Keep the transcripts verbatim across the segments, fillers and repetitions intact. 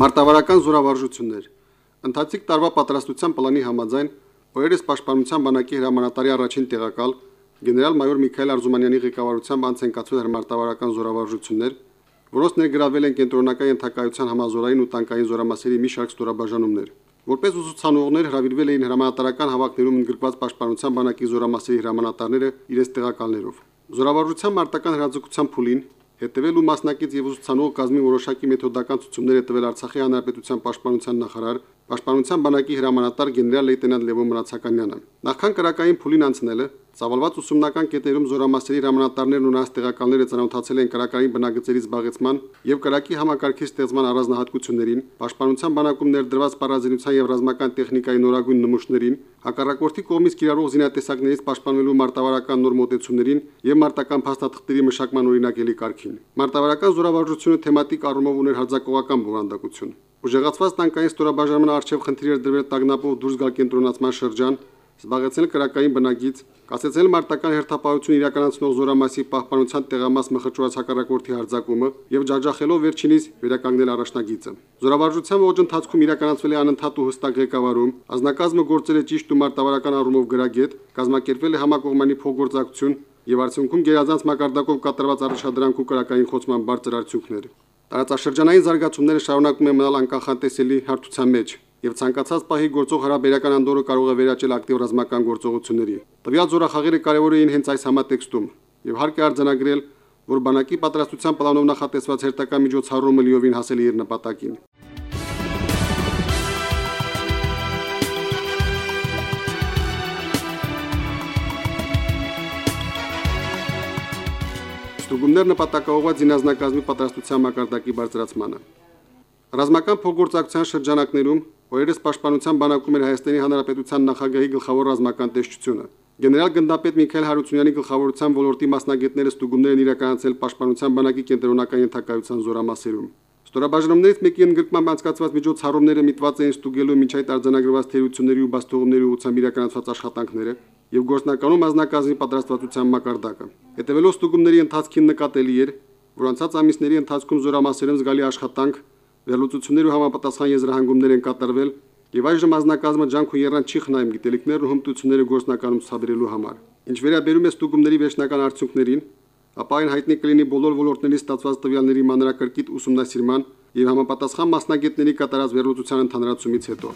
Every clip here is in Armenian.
Մարտավարական զորավարժություններ։ Ընթացիկ տարվա պատրաստության պլանի համաձայն օրերս Պաշտպանության բանակի հրամանատարի առաջին տեղակալ գեներալ-մայոր Միքայել Արզումանյանի ղեկավարությամբ անց են կացվել մարտավարական զորավարժություններ, որոնց ներգրավել են կենտրոնական ենթակայության համազորային ու տանկային զորամասերի մի շարք ստորաբաժանումներ։ Որպես ուսուցանողներ հրավիրվել էին հրամանատարական հավաքներում ընդգրկված Պաշտպանության բանակի զորամասերի հրամանատարները իրենց տեղակալներով։ Զորավարժության մարտական հրաձգության փուլին հետևել ու մասնակից եւ ուսուցանող կազմի որոշակի մեթոդական ցուցումներ է տվել Արցախի հանրապետության պաշտպանության նախարար, պաշտպանության բանակի հրամանատար գեներալ-լեյտենանտ Լևոն Մնացականյանը։ Նախքան կրակային փուլին անցնելը ծավալված ուսումնական կետերում զորամասերի հրամանատարներն ու նրանց տեղակալները ծանոթացել են կրակային բնագծերի զբաղեցման եւ կրակի համակարգի ստեղծման առանձնահատկություններին, պաշտպանության բանակում ներդրված պարազինության եւ ռազմական տեխնիկայի նորագույն նմուշներին, հակառակորդի կողմից կիրառող զինատեսակներից պաշտպանվելու մարտավարական նոր մոտեցումներին եւ մարտական փաստաթղթերի մշակման օրինակելի կարգին։ Մարտավարական զորավարժությունը թեմատիկ առումով ուներ հարձակողական բովանդակություն։ Ուժեղացված տանկային ստորաբաժանման արչեւ խնդիրներ դրվել տագնապով դուրս գալ կենտրոնացման շրջան, զբաղեցնել կրակային բնագիծ, կասեցնել մարտական հերթապահություն իրականացնող զորամասի պահպանության տեղամաս մխրճված հակառակորդի հարձակումը եւ ջաջախելով վերջինիս վերականգնել առաջնագիծը։ Զորավարժության ողջ ընթացքում իրականացվել է անընդհատ ու հստակ ղեկավարում, ազնագազմը գործել է ճիշտ ու մարտավարական առումով գրագետ, կազմակերպվել է համակողմանի փոխգործակցություն եւ արդյունքում գերազանց մակարդակով կատարված առաջադրանք ու կրակային խոցման բարձր արդյունքներ։ Տարածաշրջանային զարգացումները շարունակում են մնալ անկանխատեսելի հարթության մեջ եւ ցանկացած պահի գործող հարաբերական անդորը կարող է վերաճել ակտիվ ռազմական գործողությունների։ Տվյալ զորախաղերը կարևոր էին հենց այս համատեքստում եւ հարկ է արձանագրել, որ բանակի պատրաստության պլանով նախատեսված հերթական միջոցառումը լիովին հասել է իր նպատակին։ Ստուգումներ նպատակաուղղված զինազնակազմի պատրաստության մակարդակի բարձրացմանը։ Ռազմական փոխգործակցության շրջանակներում օրերս Պաշտպանության բանակում էր Հայաստանի Հանրապետության նախագահի գլխավոր ռազմական տեսչությունը։ Գեներալ գնդապետ Միքայել Հարությունյանի գլխավորության ոլորտի մասնագետները ստուգումներ են իրականացրել Պաշտպանության բանակի կենտրոնական ենթակայության զորամասերում։ Ստորաբաժանումներից մեկի ընդգրկմամբ անցկացված միջոցառումները միտված էին ստուգելու միջայ արձանագրված թերությունների ու բաստողումների ուղղությամբ իրականացված աշխատանքները եւ գործնականում ազնագազմի պատրաստվածության մակարդակը։ Հետևելով ստուգումների ընթացքին նկատելի էր, որ անցած ամիսների ընթացքում զորամասերում զգալի աշխատանք, վերլուծություններ ու համապատասխան եզրահանգումներ են կատարվել եւ այժմ ազնագազմը ջանք ու եռան չի խնայում գիտելիքներն ու հմտությունները գործնականում ցուցաբերելու համար։ Ինչ վերաբերում է ստուգումների վերջնական արդյունքներին, ապա այն հայտնի կլինի բոլոր ոլորտների ստացված տվյալների մանրակրկիտ ուսումնասիրման եւ համապատասխան մասնագետների կատարած վերլուծության ընդհանրացումից հետո։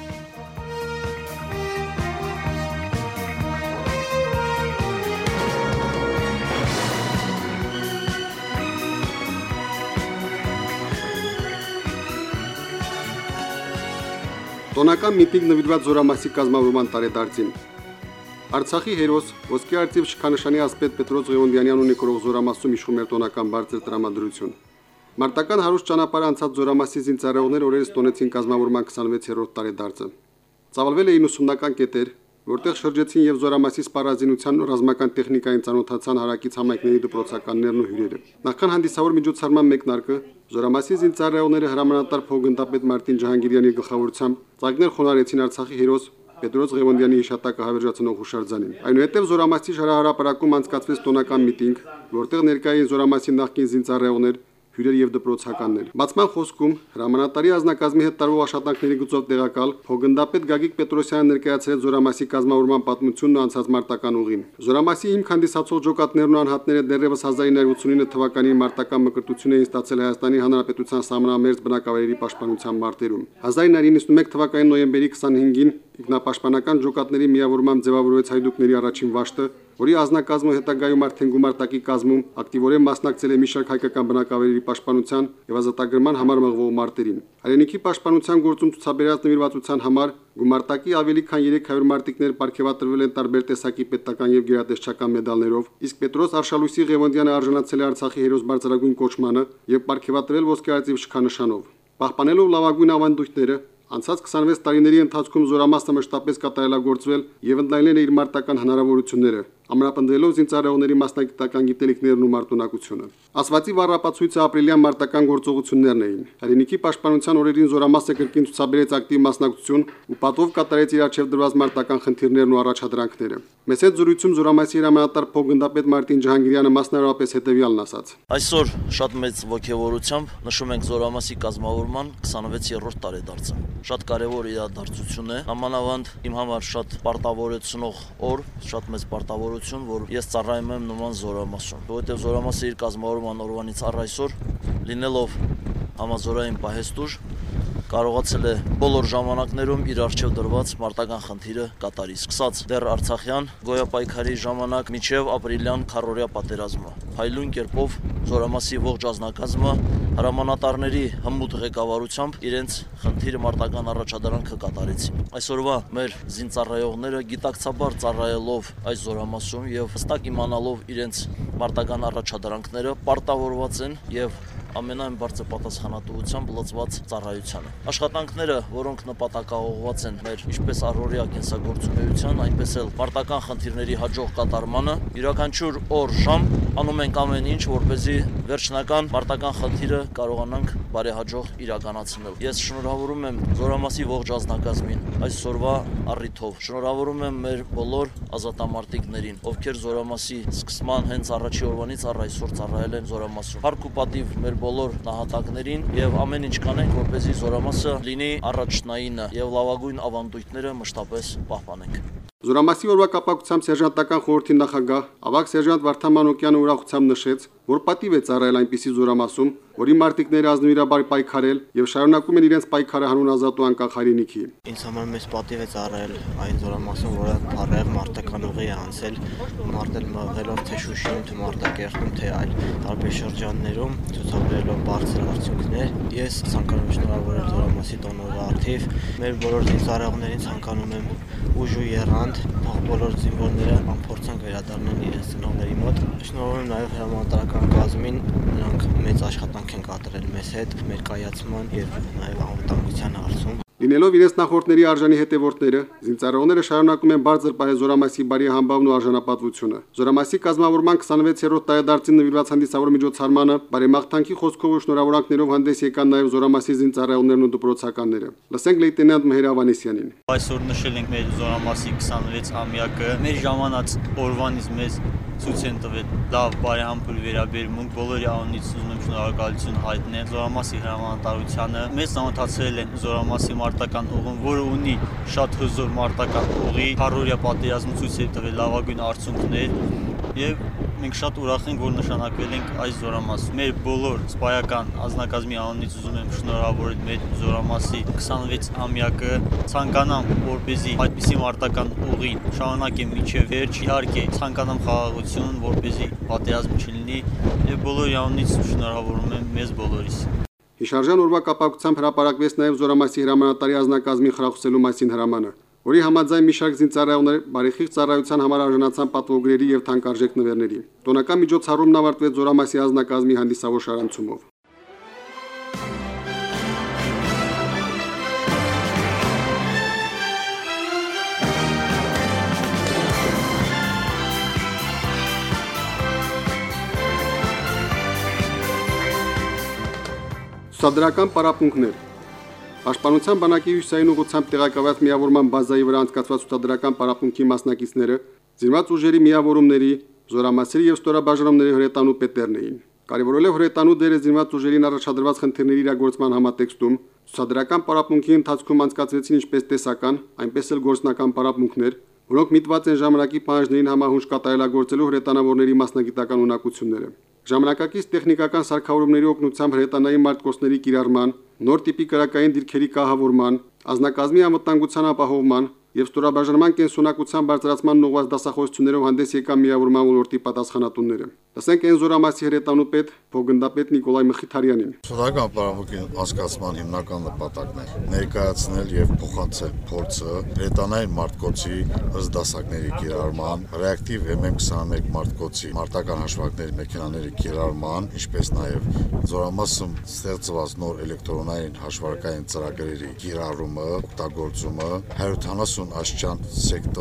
Տոնական միտինգ նվիրված զորամասի կազմավորման տարեդարձին։ Արցախի հերոս ոսկե արծիվ շքանշանի ասպետ Պետրոս Ղևոնդյանյանն ունի կրող զորամասում իշխում էր տոնական բարձր տրամադրություն։ Մարտական հարուստ ճանապարհ անցած զորամասի զինծառայողներ օրերս տոնեցին կազմավորման քսանվեցերորդ տարեդարձը։ Ծավալվել էին ուսումնական կետեր, որտեղ շրջեցին եւ զորամասի սպառազինության ու ռազմական տեխնիկային ծանոթացան հարակից համայնքների դպրոցականներն ու հյուրերը։ Նախքան հանդիսավոր միջոցառման մեկնարկը զորամասի զինծառայողները հրամանատար փոխգնդապետ Մարտին Ջահանգիրյանի գլխավորությամբ ծաղիկներ խոնարհեցին Արցախի հերոս Պետրոս Ղևոնդյանի հիշատակը հավերժացնող հուշարձանին։ Այնուհետև զորամասի շարահարապարակում անցկացվեց տոնական միտինգ, որտեղ ներկայ էին զորամասի նախկին զինծառայողներ, հյուրեր եւ դպրոցականներ։ Բացման խոսքում հրամանատարի ազնագազմի հետ տարվող աշխատանքների գծով տեղակալ փոխգնդապետ Գագիկ Պետրոսյանը ներկայացրեց զորամասի կազմավորման պատմությունն ու անցած մարտական ուղին։ Զորամասի հիմք հանդիսացող ջոկատներն ու անհատները դեռևս հազար ինը ութ ինը թվականի մարտական մկրտություն էին ստացել Հայաստանի Հանրապետության սահմանամերձ բնակավայրերի պաշտպանության մարտերում։ հազար ինը նվեցնունմեկ թվականի նոյեմբերի քսանհինգին ինքնապաշտպանական ջոկատների միավորմամբ ձևավորվեց հայդուկների առաջին վաշտը, որի ազնագազմը հետագայում արդեն գումարտակի կազմում ակտիվորեն մասնակցել է մի շարք հայկական բնակավայրերի պաշտպանության եւ ազատագրման համար մղվող մարտերին։ Հայրենիքի պաշտպանության գործում ցուցաբերած նվիրվածության համար գումարտակի ավելի քան երեք հարյուր մարտիկներ պարգևատրվել են տարբեր տեսակի պետական եւ գերատեսչական մեդալներով, իսկ Պետրոս Արշալույսի Ղևոնդյանը արժանացել է Արցախի հերոս բարձրագույն կոչմանը եւ պարգևատրվել ոսկե արծիվ շքանշանով։ Պահպանելով լավագույն ավանդույթները, անցած քսանվեց տարիների ընթացքում զորամասը մշտապես կատարելագործվել եւ ընդլայնել է իր մարտական հնարավորությունները, ամրապնդելով զինծառայողների մասնագիտական գիտելիքներն ու մարտունակությունը։ Ասվածի վառապացույցը ապրիլյան մարտական գործողություններն էին։ Հայրենիքի պաշտպանության օրերին զորամասը կրկին ցուցաբերեց ակտիվ մասնակցություն ու պատվով կատարեց իր արչև դրված մարտական խնդիրներն ու առաջադրանքները։ Մեծ հետ զրույցում զորամասի հրամանատար փոխգնդապետ Մարտին Ջահանգիրյանը մասնավորապես հետևյալն ասաց. Այսօր շատ մեծ ողջավորությամբ նշում ենք զորամասի կազմավորման քսանվեցերորդ տարեդարձը։ Շատ կարևոր իրադարձություն է, նամանավանդ իմ համար շատ պարտավորեցնող օր, շատ մեծ պարտավորություն, որ ես ծառայում եմ նման զորամասում, որովհետև զորամասը իր կազմավորման օրվանից առ այսօր լինելով համազորային պահեստուր կարողացել է բոլոր ժամանակներում իր արժեվ դրված մարտական խնդիրը կատարի, սկսած դեռ Արցախյան գոյապայքարի ժամանակ մինչև ապրիլյան քառօրյա պատերազմը։ Փայլուն կերպով զորամասի ողջ ազնագազմը հրամանատարների հմուտ ղեկավարությամբ իրենց խնդիրը մարտական առաջադրանքը կատարեցին։ Այսօրվա մեր զինծառայողները գիտակցաբար ծառայելով այս զորամասում եւ հստակ իմանալով իրենց մարտական առաջադրանքները պարտավորված են եւ ամենայն բարձր պատասխանատվությամբ լծված ծառայությանը։ Աշխատանքները, որոնք նպատակաուղղված են մեր ինչպես առօրյա կենսագործունեության, այնպես էլ մարտական խնդիրների հաջող կատարմանը, յուրաքանչյուր օր ժամ անում ենք ամեն ինչ, որպեսզի վերջնական մարտական խնդիրը կարողանանք բարեհաջող իրականացնել։ Ես շնորհավորում եմ զորամասի ողջ ազնագազմին այսօրվա առիթով։ Շնորհավորում եմ մեր բոլոր ազատամարտիկներին, ովքեր զորամասի սկսման հենց առաջի օրվանից առ այսօր ծառայել են զորամասում։ Փառք ու պատիվ մեր բոլոր նահատակներին եւ ամեն ինչ կանենք, որպեսզի զորամասը լինի առաջնայինը եւ լավագույն ավանդույթները մշտապես պահպանենք։ Զորամասի օրվա կապակցությամբ սերժանտական խորհրդի նախագահ ավագ սերժանտ Վարդան Մանուկյանը ուրախությամբ նշեց, որ պատիվ է ծառայել այնպիսի զորամասում, որի մարտիկները ազնվիրաբար պայքարել եւ շարունակում են իրենց պայքարը հանուն ազատ ու անկախ հայրենիքի։ Ինձ համար մեծ պատիվ է ծառայել այն զորամասում, որը բարև մարտական ուղի է անցել, մարտել մղելով թե Շուշիում, թե Մարտակերտում, թե այլ տարբեր շրջաններում, ցուցաբերելով բարձր արդյունքներ։ Ես ցանկանում եմ շնորհավորել զորամասի տոնորի արդիվ, մեր բոլոր զինծառայողներին ցանկանում եմ ուժ ու եռանդ, բոլոր զինվորները անփորձանք վերադառնան իրենց ծնողների մոտ։ Շնորհավորում եմ նաև հրամանատարական կազմին, նրանք մեծ աշխատանք են կատարել մեզ հետ, մեր կայացման եւ նաև անվտանգության հարցում։ Լինելով իրենց նախորդների արժանի հետևորդները, զինծառայողները շարունակում են բարձր պահել զորամասի բարի համբավն ու արժանապատվությունը։ Զորամասի կազմավորման քսանվեցերորդ տարեդարձին նվիրված հանդիսավոր միջոցառմանը բարեմաղթանքի խոսքով ու շնորհավորանքներով հանդես եկան նաև զորամասի զինծառայողներն ու դպրոցականները։ Լսենք լեյտենանտ Մհեր Ավանեսյանին։ Այսօր նշել ենք մեր զորամասի քսանվեցամյակը, մեր ժամանած օրվանից մեզ ցույց են տվել լավ բարեհամբույր վերաբերմունք, բոլորի անունից ուզում եմ շնորհակալություն հայտնել զորամասի հրամանատարությանը։ Մեզ ծանոթացրել են զորամասի մարտական ուղին, որը ունի շատ հզոր մարտական ուղի, քառօրյա պատերազմում ցույց է տվել լավագույն արդյունքներ եւ մենք շատ ուրախ ենք, որ նշանակվել ենք այս զորամասում։ Մեր բոլոր սպայական ազնագազմի անունից ուզում եմ շնորհավորել մեր զորամասի քսանվեցամյակը, ցանկանամ, որպեսզի այդպիսի մարտական ուղին շարունակեմ մինչև վերջ, իհարկե ցանկանամ խաղաղություն, որպեսզի պատերազմ չլինի եւ բոլորի անունից շնորհավորում եմ մեզ բոլորիս։ Հիշարժան օրվա կապակցությամբ հրապարակվեց նաև զորամասի հրամանատարի ազնագազմի խրախուսելու մասին հրամանը, որի համաձայն մի շարք զինծառայողներ բարեխիղճ ծառայության համար արժանացան պատվոգրերի եւ թանկարժեք նվերների։ Տոնական միջոցառումն ավարտվեց զորամասի ազնագազմի հանդիսավոր շարանցումով։ Ցուցադրական պարապմունքներ։ Պաշտպանության բանակի հյուսային ուղղությամբ տեղակայված միավորման բազայի վրա անցկացված ցուցադրական պարապմունքի մասնակիցները զինված ուժերի միավորումների, զորամասերի եւ ստորաբաժանումների հրետանու պետերն էին։ Կարևորելով հրետանու դերը զինված ուժերին առաջադրված խնդիրների իրագործման համատեքստում, ցուցադրական պարապմունքի ընթացքում անցկացվեցին ինչպես տեսական, այնպես էլ գործնական պարապմունքներ, որոնք միտված են ժամանակի պահանջներին համահունչ կատարելագործելու հրետանավորների մասնագիտական ունակությունները։ Ժամանակակից տեխնիկական սարքավորումների օգնությամբ հրետանային մարտկոցների կիրառման, նոր տիպի կրակային դիրքերի կահավորման, ազնագազմի անվտանգության ապահովման եւ ստորաբաժանման կենսունակության բարձրացման ուղղված դասախոսություններով հանդես եկան միավորման ոլորտի պատասխանատուները։ Լսենք այն զորամասի հրետանու պետ Փոխգնդապետ Նիկոլայ Մխիթարյանին։ Ցուցադրական պարապմունքի անցկացման հիմնական նպատակն է ներկայացնել եւ փոխանցել փորձը հրետանային մարտկոցի ըստ դասակների կիրառման, ռեակտիվ էմ էմ քսանմեկ մարտկոցի մարտական հաշվարկների մեքենաների կիրառման, ինչպես նաեւ զորամասում ստեղծված նոր էլեկտրոնային հաշվարկային ծրագրերի կիրառումը, օգտագործումը, հարյուր ութանասուն աշճան սեկտորով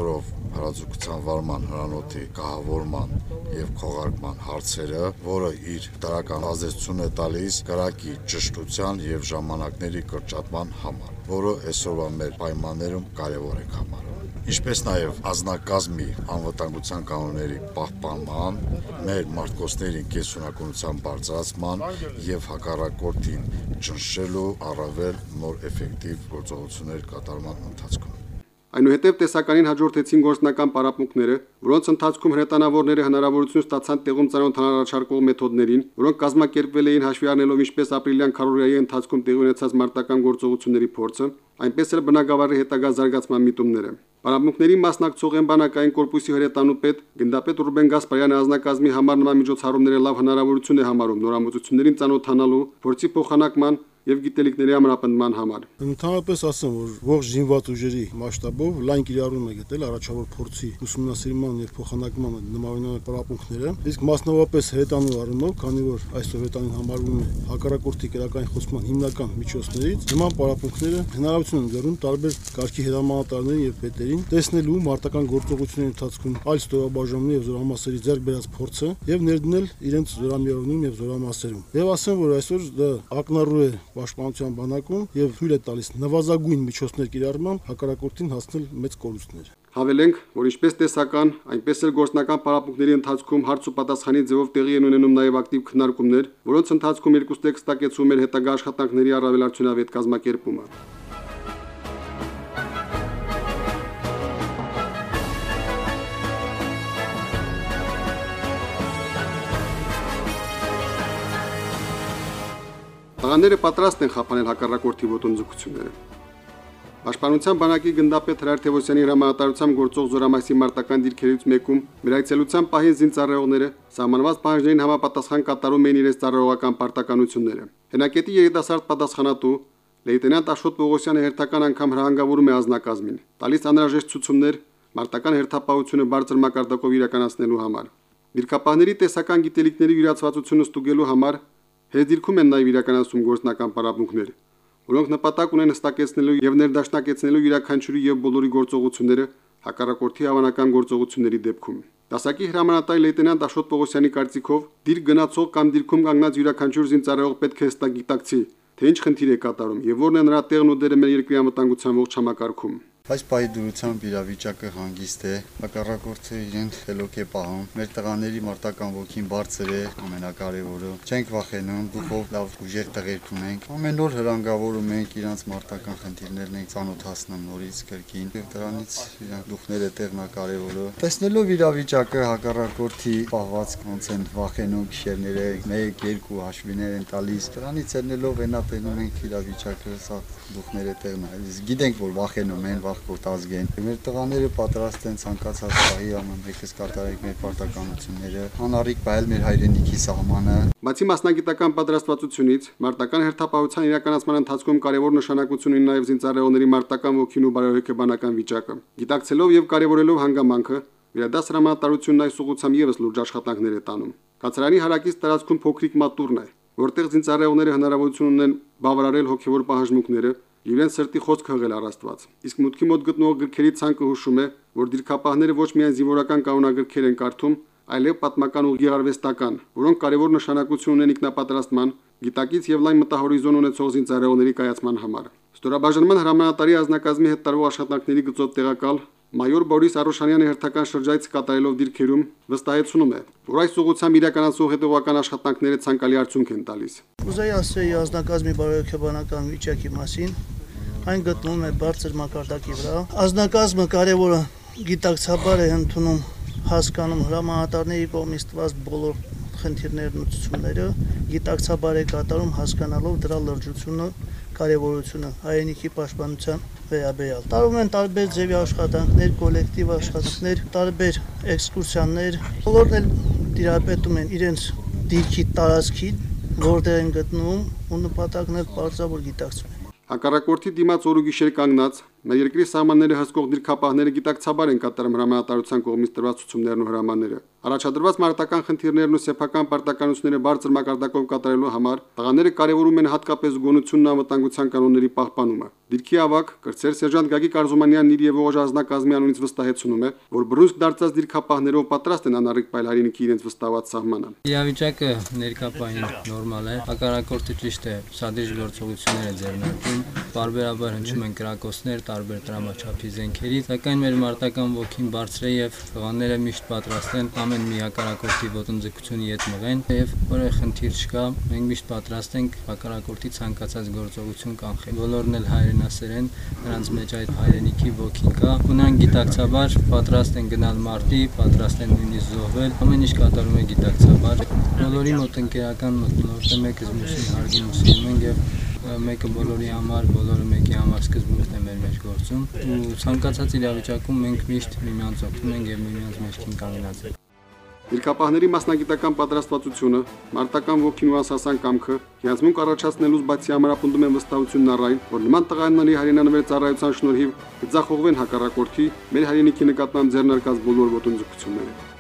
հրաձգության վարման հրանոթի կահավորման եւ քողարկման հարցերը, որը իր դրական ազդեցություն է տալիս կրակի ճշտության եւ ժամանակների կրճատման համար, որը այսօրվա մեր պայմաններում կարեւոր է համարում։ Ինչպես նաև անձնակազմի անվտանգության կանոնների պահպանման, մեր մարտկոցների կենսունակության բարձրացման եւ հակառակորդին ճնշելու առավել նոր էֆեկտիվ գործողություններ կատարման ընթացքում։ Այնուհետև տեսականին հաջորդեցին գործնական պարապմունքները, որոնց ընթացքում հրետանավորները հնարավորություն ստացան տեղում ծանոթանալ առաջարկող մեթոդներին, որոնք կազմակերպվել էին հաշվի առնելով ինչպես ապրիլյան քարոզիայի ընթացքում տեղի ունեցած մարտական գործողությունների փորձը, այնպես էլ բնակավարի հետագա զարգացման միտումները։ Պարապմունքների մասնակցող են բանակային կորպուսի հրետանուպետ գնդապետ Ռուբեն Գասպարյանը ազնագազմի համար նման միջոցառումները լավ հնարավորություն է համարում նորամուծություններին ծանոթանալու, փորձի փոխանակման եւ գիտելիքների ամրապնդման համար։ Ընդհանրապես ասեմ, որ ողջ զինված ուժերի մասշտաբով լայն կիրառում է գտել առաջավոր փորձի ուսումնասիրման եւ փոխանակման նմանավանական պարապմունքները, իսկ մասնավորապես հրետանու առումով, քանի որ այսօր հրետանին համարվում է հակառակորդի կրակային խոցման հիմնական միջոցներից, նման պարապմունքները հնարավորություն են դրում տարբեր կարգի հրամանատարներին եւ պետերին տեսնելու մարտական գործողությունների ընթացքում այլ ստորաբաժանումների եւ զորամասերի ձեռք բերած փորձը եւ ներդնել իրենց զորամիավորներում եւ զորամասերում։ Եվ ասեմ, որ այսօր դա ակնառու է պաշտպանության բանակում եւ թույլ է տալիս նվազագույն միջոցներ կիրառմամբ հակառակորդին հասնել մեծ կորուստներ։ Հավելենք, որ ինչպես տեսական, այնպես էլ գործնական պարապմունքների ընթացքում հարց ու պատասխանի ձևով տեղի են ունենում նաև ակտիվ քննարկումներ, որոնց ընթացքում երկուստը կստակեցում էր հետագա աշխատանքների առավել արդյունավետ կազմակերպումը։ Տղաները պատրաստ են խափանել հակառակորդի ոտնձգությունները։ Պաշտպանության բանակի գնդապետ Հրայր Թևոսյանի հրամանատարությամբ գործող զորամասի մարտական դիրքերից մեկում մեր այցելության պահին զինծառայողները սահմանված պահանջներին համապատասխան կատարում էին իրենց ծառայողական պարտականությունները։ Հենակետի երիտասարդ պատասխանատու լեյտենանտ Աշոտ Պողոսյանը հերթական անգամ հրահանգավորում է ազնագազմին, տալիս անհրաժեշտ ցուցումներ մարտական հերթապահությունը բարձր մակարդակով իրականացնելու համար։ Դիրքապահների տեսական գիտելիքների յուրացվածությունը ստուգելու համար հեզդիրքում են նաև իրականացում գործնական պարապմունքներ, որոնք նպատակ ունեն հստակեցնելու եւ ներդաշնակեցնելու յուրաքանչյուրի եւ բոլորի գործողությունները հակառակորդի հավանական գործողությունների դեպքում։ Դասակի հրամանատար լեյտենանտ Աշոտ Պողոսյանի կարծիքով դիր գնացող կամ դիրքում կանգնած յուրաքանչյուր զինծառայող պետք է հստակ գիտակցի, թե ինչ խնդիր է կատարում եւ որն է նրա տեղն ու դերը մեր երկրի անվտանգության ողջ համակարգում։ Այս պահի դրությամբ իրավիճակը հանգիստ է, հակառակորդը իրեն խելոք է պահում, մեր տղաների մարտական ոգին բարձր է, ամենակարևորը, չենք վախենում, դուխով լավ ուժեր տղերք ունենք, ամեն օր հրանգավորում ենք իրանց մարտական խնդիրներն ենք ծանոթացնում նորից կրկին, եւ դրանից իրանք դուխները տեղնակարևորը։ Տեսնելով իրավիճակը հակառակորդի պահված ոնց են վախենում գիշերները մեկ երկու հաշվիներ են տալիս, դրանից ելնելով այնա տենում ենք իրավիճակը, սա դուխները տեղն է, գիտենք որ վախենում են կորտ ազգեն։ Մեր տղաները պատրաստ են ցանկացած պահի ամեն մեկս կատարենք մեր պարտականությունները, անառիկ պահել մեր հայրենիքի սահմանը։ Բացի մասնագիտական պատրաստվածությունից, մարտական հերթապահության իրականացման ընթացքում կարևոր նշանակություն ունի նաև զինծառայողների մարտական ոգին ու բարոյական վիճակը։ Գիտակցելով եւ կարևորելով հանգամանքը, վերադաս հրամանատարությունն այս ուղղությամբ եւս լուրջ աշխատանքներ է տանում։ Կացարանի հարակից տարածքում փոքրիկ մատուրն է, որտեղ զինծառայողները հնարավորություն ունեն բավարարել հոգեվոր պահանջմունքները իրենց սրտի խոսքը հղել առաստված։ Իսկ մուտքի մոտ գտնող գրքերի ցանկը հուշում է, որ դիրքապահները ոչ միայն զինվորական կանոնագրքեր են կարդում, այլև պատմական ու գեղարվեստական, որոնք կարևոր նշանակություն ունեն ինքնապատրաստման, գիտակից եւ լայն մտահորիզոն ունեցող զինծառայողների կայացման համար։ Ստորաբաժանման հրամանատարի ազնագազմի հետ տարվող աշխատանքների գծով տեղակալ մայոր Բորիս Արոշանյանը հերթական շրջայց կատարելով դիրքերում վստահեցնում է, որ այս ուղղությամբ իրականացող հետևողական աշխատանքները ցանկալի արդյունք են տալիս։ Ուզեի ասել ազնագազմի բարոյական վիճակի մասին, այն գտնվում է բարձր մակարդակի վրա։ Ազնագազմը կարևորը գիտակցաբար է ընդունում, հասկանում հրամանատարների կողմից տված բոլոր խնդիրներն ու ցուցումները, գիտակցաբար է կատարում հասկանալով դրա լրջությունը, կարևորությունը հայրենիքի պաշտպանության վերաբերյալ։ Տարվում են տարբեր ձևի աշխատանքներ, կոլեկտիվ աշխատանքներ, տարբեր էքսկուրսիաներ, բոլորն էլ դիրապետում են իրենց դիրքի տարածքի, որտեղ են գտնվում ու նպատակն էլ պարզավոր գիտակցում են։ Հակառակորդի դիմաց օր ու գիշեր կանգնած Մեր երկրի սահմանները հսկող դիրքապահները գիտակցաբար են կատարում հրամանատարության կողմից տրված ցուցումներն ու հրամանները։ Առաջադրված մարտական խնդիրներն ու սեփական պարտականությունները բարձր մակարդակով կատարելու համար տղաները կարևորում են հատկապես գոնությունն ու անվտանգության կանոնների պահպանումը։ Դիրքի ավագ կրտսեր սերժանտ Գագիկ Արզումանյանն իր եւ ողջ ազնագազմի անունից վստահեցնում է, որ բռունցք դարձած դիրքապահներով պատրաստ են անառիկ պայել հայրենիքի իրենց վստահված սահմանը։ Իրավիճակը ներկայապահին նորմալ է, հակառակորդը ճիշտ է, սադրիչ գործողություններ է ձեռնարկում, բարբերաբար հնչում են կրակոցներ տարբեր տրամաչափի զենքերից, սակայն մեր մարտական ոգին բարձր է եւ տղաները միշտ պատրաստ են ամեն մի հակառակորդի ոտնձգությունի ետ մղեն եւ որևէ խնդիր չկա, մենք միշտ պատրաստ ենք հակառակորդի ցանկացած գործողություն կանխել։ Բոլորն էլ հայրենասեր են, նրանց մեջ այդ հայրենիքի ոգին կա, ու նրանք գիտակցաբար պատրաստ են գնալ մարտի, պատրաստ են նույնիսկ զոհվել, ամեն ինչ կատարում է գիտակցաբար։ Բոլորի մոտ ընկերական մթնոլորտ է, մեկը մյուսին հարգին ու սիրում են եւ մեկը բոլորի համար, բոլորը մեկի համար սկզբունքն է մեր մեջ գործում ու ցանկացած իրավիճակում մենք միշտ միմյանց օգնում ենք եւ միմյանց մեջքին կանգնած ենք։ Դիրքապահների մասնագիտական պատրաստվածությունը, մարտական ոգին ու անսասան կամքը հիացմունք առաջացնելուց բացի ամրապնդում են վստահությունն առ այն, որ նման տղաների հայրենանվեր ծառայության շնորհիվ կձախողվեն հակառակորդի մեր հայրենիքի նկատմամբ ձեռնարկած բոլոր ոտնձգությունները։